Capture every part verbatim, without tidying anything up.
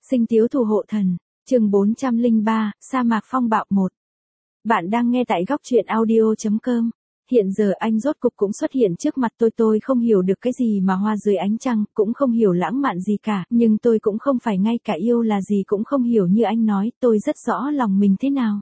Sinh tiếu thủ hộ thần, chương bốn trăm lẻ ba, sa mạc phong bạo một. Bạn đang nghe tại góc truyện audio chấm com. Hiện giờ anh rốt cục cũng xuất hiện trước mặt tôi, tôi không hiểu được cái gì mà hoa dưới ánh trăng, cũng không hiểu lãng mạn gì cả, nhưng tôi cũng không phải ngay cả yêu là gì cũng không hiểu như anh nói, tôi rất rõ lòng mình thế nào.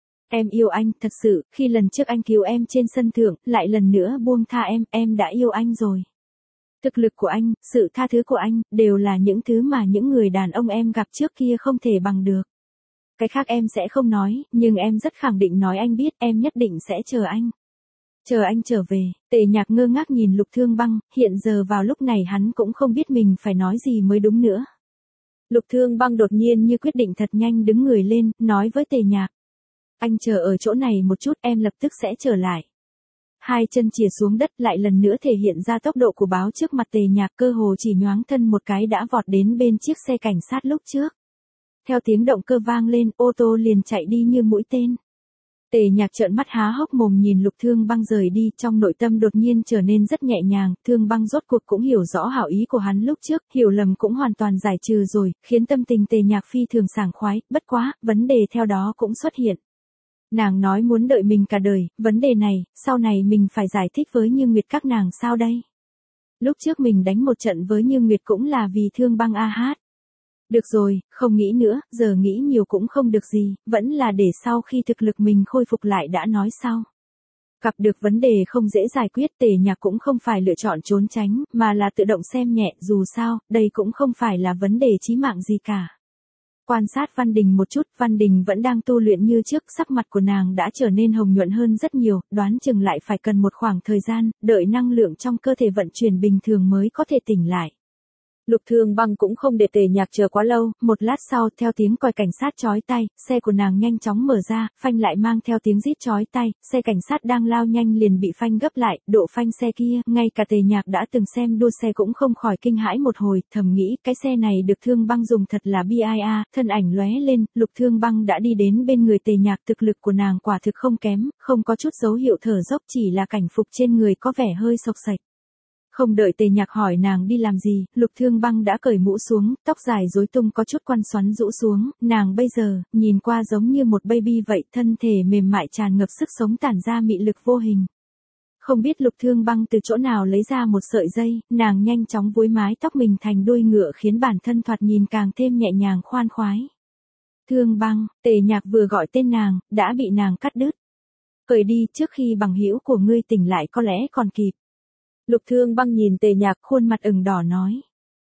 Em yêu anh, thật sự, khi lần trước anh cứu em trên sân thượng, lại lần nữa buông tha em, em đã yêu anh rồi. Thực lực của anh, sự tha thứ của anh, đều là những thứ mà những người đàn ông em gặp trước kia không thể bằng được. Cái khác em sẽ không nói, nhưng em rất khẳng định nói anh biết, em nhất định sẽ chờ anh. Chờ anh trở về. Tề Nhạc ngơ ngác nhìn Lục Thương Băng, hiện giờ vào lúc này hắn cũng không biết mình phải nói gì mới đúng nữa. Lục Thương Băng đột nhiên như quyết định thật nhanh đứng người lên, nói với Tề Nhạc. Anh chờ ở chỗ này một chút, em lập tức sẽ trở lại. Hai chân chìa xuống đất lại lần nữa thể hiện ra tốc độ của báo trước mặt Tề Nhạc, cơ hồ chỉ nhoáng thân một cái đã vọt đến bên chiếc xe cảnh sát lúc trước. Theo tiếng động cơ vang lên, ô tô liền chạy đi như mũi tên. Tề Nhạc trợn mắt há hốc mồm nhìn Lục Thương Băng rời đi, trong nội tâm đột nhiên trở nên rất nhẹ nhàng, Thương Băng rốt cuộc cũng hiểu rõ hảo ý của hắn lúc trước, hiểu lầm cũng hoàn toàn giải trừ rồi, khiến tâm tình Tề Nhạc phi thường sảng khoái, bất quá, vấn đề theo đó cũng xuất hiện. Nàng nói muốn đợi mình cả đời, vấn đề này, sau này mình phải giải thích với Như Nguyệt các nàng sao đây? Lúc trước mình đánh một trận với Như Nguyệt cũng là vì Thương Băng a hát. Được rồi, không nghĩ nữa, giờ nghĩ nhiều cũng không được gì, vẫn là để sau khi thực lực mình khôi phục lại đã nói sau. Gặp được vấn đề không dễ giải quyết, Tề Nhạc cũng không phải lựa chọn trốn tránh, mà là tự động xem nhẹ, dù sao, đây cũng không phải là vấn đề chí mạng gì cả. Quan sát Văn Đình một chút, Văn Đình vẫn đang tu luyện như trước, sắc mặt của nàng đã trở nên hồng nhuận hơn rất nhiều, đoán chừng lại phải cần một khoảng thời gian, đợi năng lượng trong cơ thể vận chuyển bình thường mới có thể tỉnh lại. Lục Thương Băng cũng không để Tề Nhạc chờ quá lâu, một lát sau, theo tiếng còi cảnh sát chói tai, xe của nàng nhanh chóng mở ra, phanh lại mang theo tiếng rít chói tai, xe cảnh sát đang lao nhanh liền bị phanh gấp lại, độ phanh xe kia, ngay cả Tề Nhạc đã từng xem đua xe cũng không khỏi kinh hãi một hồi, thầm nghĩ, cái xe này được Thương Băng dùng thật là bi ai a, thân ảnh lóe lên, Lục Thương Băng đã đi đến bên người Tề Nhạc, thực lực của nàng quả thực không kém, không có chút dấu hiệu thở dốc, chỉ là cảnh phục trên người có vẻ hơi xộc xệch. Không đợi Tề Nhạc hỏi nàng đi làm gì, Lục Thương Băng đã cởi mũ xuống, tóc dài rối tung có chút quăn xoắn rũ xuống, nàng bây giờ, nhìn qua giống như một baby vậy, thân thể mềm mại tràn ngập sức sống tản ra mị lực vô hình. Không biết Lục Thương Băng từ chỗ nào lấy ra một sợi dây, nàng nhanh chóng búi mái tóc mình thành đuôi ngựa khiến bản thân thoạt nhìn càng thêm nhẹ nhàng khoan khoái. Thương Băng, Tề Nhạc vừa gọi tên nàng, đã bị nàng cắt đứt. Cởi đi trước khi bằng hữu của ngươi tỉnh lại có lẽ còn kịp. Lục Thương Băng nhìn Tề Nhạc khuôn mặt ửng đỏ nói.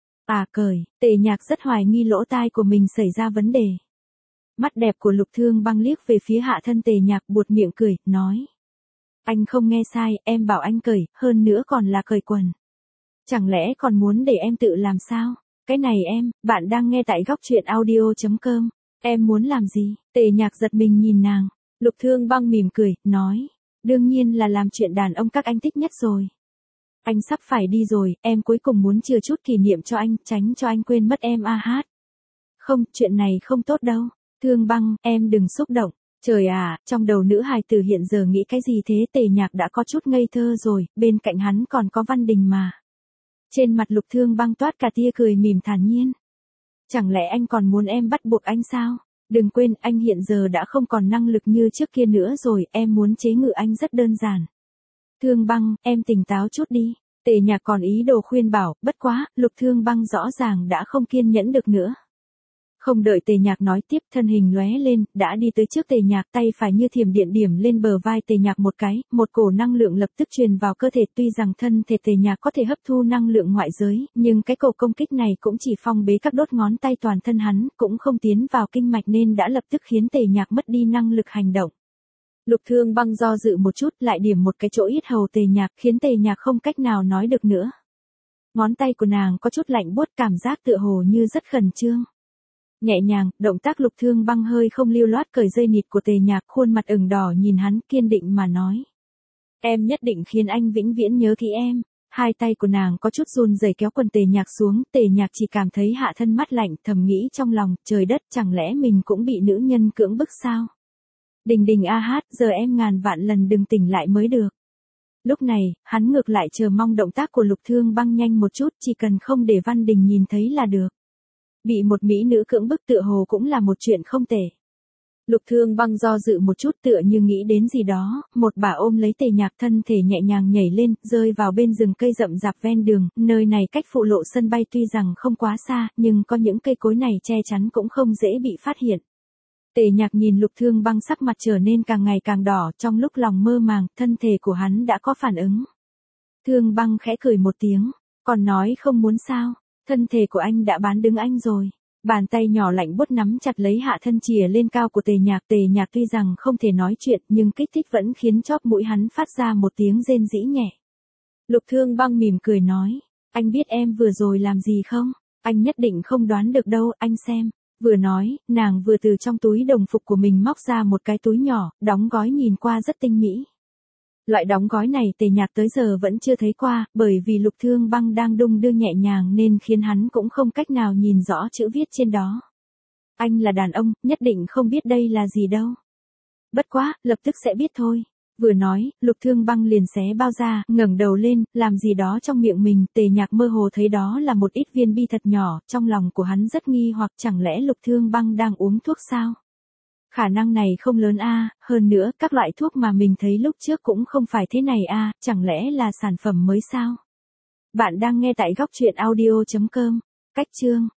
À cởi, Tề Nhạc rất hoài nghi lỗ tai của mình xảy ra vấn đề. Mắt đẹp của Lục Thương Băng liếc về phía hạ thân Tề Nhạc buột miệng cười, nói. Anh không nghe sai, em bảo anh cởi, hơn nữa còn là cởi quần. Chẳng lẽ còn muốn để em tự làm sao? Cái này em, bạn đang nghe tại góc truyện audio chấm com. Em muốn làm gì? Tề Nhạc giật mình nhìn nàng. Lục Thương Băng mỉm cười, nói. Đương nhiên là làm chuyện đàn ông các anh thích nhất rồi. Anh sắp phải đi rồi, em cuối cùng muốn chừa chút kỷ niệm cho anh, tránh cho anh quên mất em a hát. Không, chuyện này không tốt đâu. Thương Băng, em đừng xúc động. Trời à, trong đầu nữ hài tử hiện giờ nghĩ cái gì thế? Tề Nhạc đã có chút ngây thơ rồi, bên cạnh hắn còn có Văn Đình mà. Trên mặt Lục Thương Băng toát cả tia cười mỉm thản nhiên. Chẳng lẽ anh còn muốn em bắt buộc anh sao? Đừng quên, anh hiện giờ đã không còn năng lực như trước kia nữa rồi, em muốn chế ngự anh rất đơn giản. Thương Băng, em tỉnh táo chút đi. Tề Nhạc còn ý đồ khuyên bảo, bất quá, Lục Thương Băng rõ ràng đã không kiên nhẫn được nữa. Không đợi Tề Nhạc nói tiếp, thân hình lóe lên, đã đi tới trước Tề Nhạc, tay phải như thiểm điện điểm lên bờ vai Tề Nhạc một cái, một cổ năng lượng lập tức truyền vào cơ thể, tuy rằng thân thể Tề Nhạc có thể hấp thu năng lượng ngoại giới, nhưng cái cổ công kích này cũng chỉ phong bế các đốt ngón tay toàn thân hắn, cũng không tiến vào kinh mạch nên đã lập tức khiến Tề Nhạc mất đi năng lực hành động. Lục Thương Băng do dự một chút, lại điểm một cái chỗ yết hầu Tề Nhạc, khiến Tề Nhạc không cách nào nói được nữa. Ngón tay của nàng có chút lạnh buốt, cảm giác tựa hồ như rất khẩn trương. Nhẹ nhàng, động tác Lục Thương Băng hơi không lưu loát cởi dây nịt của Tề Nhạc, khuôn mặt ửng đỏ nhìn hắn, kiên định mà nói. Em nhất định khiến anh vĩnh viễn nhớ thì em. Hai tay của nàng có chút run rẩy kéo quần Tề Nhạc xuống, Tề Nhạc chỉ cảm thấy hạ thân mát lạnh, thầm nghĩ trong lòng, trời đất, chẳng lẽ mình cũng bị nữ nhân cưỡng bức sao? Đình Đình a hát, giờ em ngàn vạn lần đừng tỉnh lại mới được. Lúc này, hắn ngược lại chờ mong động tác của Lục Thương Băng nhanh một chút, chỉ cần không để Văn Đình nhìn thấy là được. Bị một mỹ nữ cưỡng bức tựa hồ cũng là một chuyện không tệ. Lục Thương Băng do dự một chút tựa như nghĩ đến gì đó, một bà ôm lấy Tề Nhạc thân thể nhẹ nhàng nhảy lên, rơi vào bên rừng cây rậm rạp ven đường, nơi này cách phụ lộ sân bay tuy rằng không quá xa, nhưng có những cây cối này che chắn cũng không dễ bị phát hiện. Tề Nhạc nhìn Lục Thương Băng sắc mặt trở nên càng ngày càng đỏ, trong lúc lòng mơ màng, thân thể của hắn đã có phản ứng. Thương Băng khẽ cười một tiếng, còn nói không muốn sao, thân thể của anh đã bán đứng anh rồi. Bàn tay nhỏ lạnh buốt nắm chặt lấy hạ thân chìa lên cao của Tề Nhạc. Tề Nhạc tuy rằng không thể nói chuyện nhưng kích thích vẫn khiến chóp mũi hắn phát ra một tiếng rên rĩ nhẹ. Lục Thương Băng mỉm cười nói, anh biết em vừa rồi làm gì không? Anh nhất định không đoán được đâu, anh xem. Vừa nói, nàng vừa từ trong túi đồng phục của mình móc ra một cái túi nhỏ, đóng gói nhìn qua rất tinh mỹ. Loại đóng gói này Tề Nhạc tới giờ vẫn chưa thấy qua, bởi vì Lục Thương Băng đang đung đưa nhẹ nhàng nên khiến hắn cũng không cách nào nhìn rõ chữ viết trên đó. Anh là đàn ông, nhất định không biết đây là gì đâu. Bất quá, lập tức sẽ biết thôi. Vừa nói, Lục Thương Băng liền xé bao ra, ngẩng đầu lên, làm gì đó trong miệng mình. Tề Nhạc mơ hồ thấy đó là một ít viên bi thật nhỏ, trong lòng của hắn rất nghi hoặc chẳng lẽ Lục Thương Băng đang uống thuốc sao? Khả năng này không lớn a, hơn nữa, các loại thuốc mà mình thấy lúc trước cũng không phải thế này a, chẳng lẽ là sản phẩm mới sao? Bạn đang nghe tại góc truyện audio chấm com. Cách chương